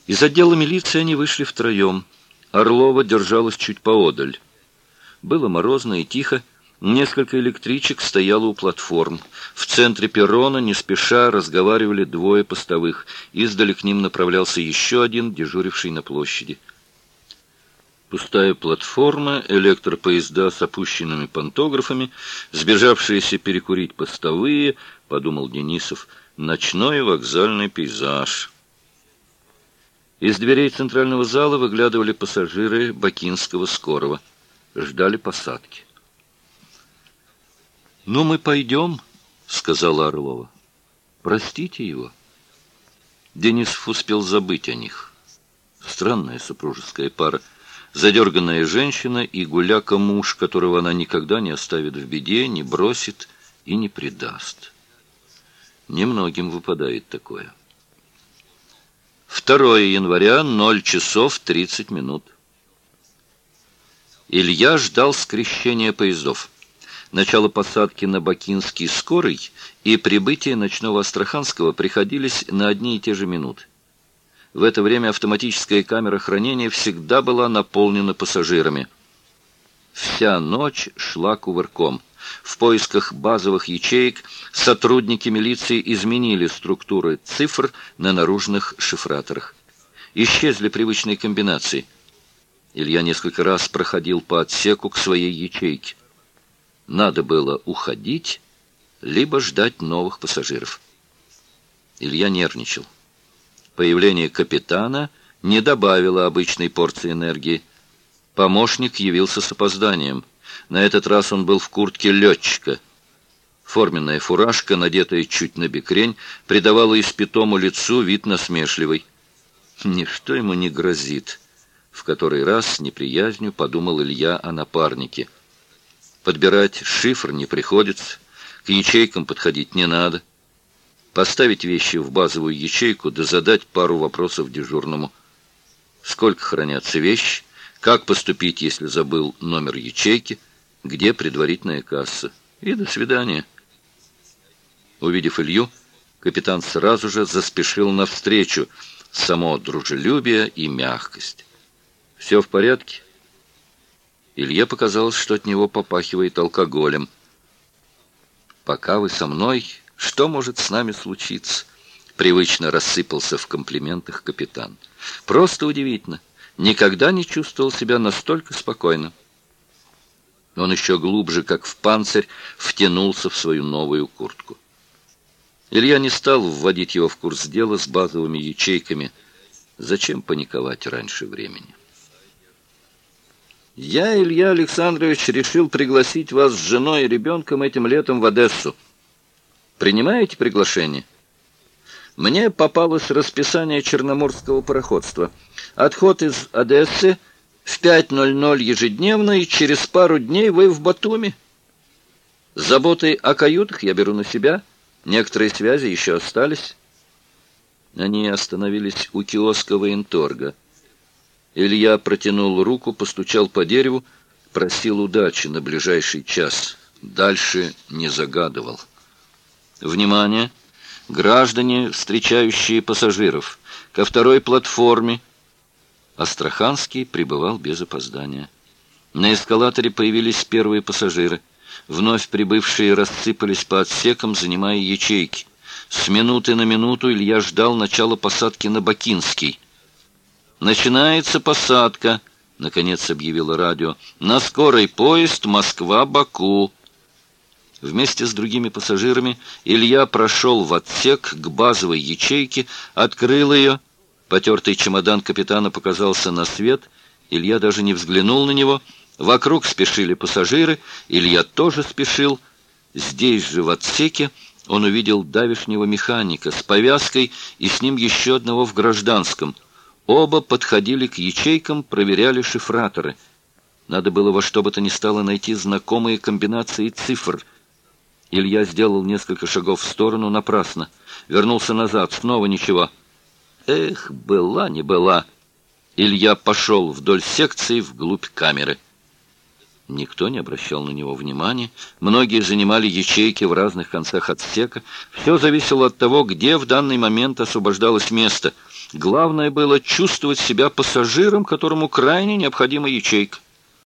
Из отдела милиции они вышли втроем. Орлова держалась чуть поодаль. Было морозно и тихо. Несколько электричек стояло у платформ. В центре перрона не спеша разговаривали двое постовых. Издали к ним направлялся еще один, дежуривший на площади. Пустая платформа, электропоезда с опущенными пантографами, сбежавшиеся перекурить постовые, подумал Денисов, ночной вокзальный пейзаж. Из дверей центрального зала выглядывали пассажиры бакинского скорого. Ждали посадки. «Ну, мы пойдем», — сказала Орлова. «Простите его». Денисов успел забыть о них. Странная супружеская пара. Задерганная женщина и гуляка-муж, которого она никогда не оставит в беде, не бросит и не предаст. Немногим выпадает такое. 2 января, 0 часов 30 минут. Илья ждал скрещения поездов. Начало посадки на Бакинский скорый и прибытие ночного Астраханского приходились на одни и те же минуты. В это время автоматическая камера хранения всегда была наполнена пассажирами. Вся ночь шла кувырком. В поисках базовых ячеек сотрудники милиции изменили структуры цифр на наружных шифраторах. Исчезли привычные комбинации. Илья несколько раз проходил по отсеку к своей ячейке. Надо было уходить, либо ждать новых пассажиров. Илья нервничал. Появление капитана не добавило обычной порции энергии. Помощник явился с опозданием. На этот раз он был в куртке летчика. Форменная фуражка, надетая чуть набекрень, придавала испитому лицу вид насмешливый. Ничто ему не грозит. В который раз с неприязнью подумал Илья о напарнике. Подбирать шифр не приходится, к ячейкам подходить не надо. Поставить вещи в базовую ячейку, да задать пару вопросов дежурному. Сколько хранятся вещи, как поступить, если забыл номер ячейки, где предварительная касса. И до свидания. Увидев Илью, капитан сразу же заспешил навстречу. Само дружелюбие и мягкость. «Все в порядке?» Илье показалось, что от него попахивает алкоголем. «Пока вы со мной, что может с нами случиться?» Привычно рассыпался в комплиментах капитан. «Просто удивительно. Никогда не чувствовал себя настолько спокойно». Он еще глубже, как в панцирь, втянулся в свою новую куртку. Илья не стал вводить его в курс дела с базовыми ячейками. Зачем паниковать раньше времени? «Я, Илья Александрович, решил пригласить вас с женой и ребенком этим летом в Одессу. Принимаете приглашение? Мне попалось расписание черноморского пароходства. Отход из Одессы в 5:00 ежедневно, и через пару дней вы в Батуми. Заботы о каютах я беру на себя. Некоторые связи еще остались». Они остановились у киоска военторга. Илья протянул руку, постучал по дереву, просил удачи на ближайший час. Дальше не загадывал. «Внимание! Граждане, встречающие пассажиров! Ко второй платформе!» Астраханский прибывал без опоздания. На эскалаторе появились первые пассажиры. Вновь прибывшие рассыпались по отсекам, занимая ячейки. С минуты на минуту Илья ждал начала посадки на Бакинский. «Начинается посадка», — наконец объявило радио, «на скорый поезд Москва-Баку». Вместе с другими пассажирами Илья прошел в отсек к базовой ячейке, открыл ее. Потертый чемодан капитана показался на свет. Илья даже не взглянул на него. Вокруг спешили пассажиры. Илья тоже спешил. Здесь же, в отсеке, он увидел давешнего механика с повязкой и с ним еще одного в гражданском. Оба подходили к ячейкам, проверяли шифраторы. Надо было во что бы то ни стало найти знакомые комбинации цифр. Илья сделал несколько шагов в сторону, напрасно. Вернулся назад, снова ничего. Эх, была не была. Илья пошел вдоль секции вглубь камеры. Никто не обращал на него внимания. Многие занимали ячейки в разных концах отсека. Все зависело от того, где в данный момент освобождалось место. Главное было чувствовать себя пассажиром, которому крайне необходима ячейка.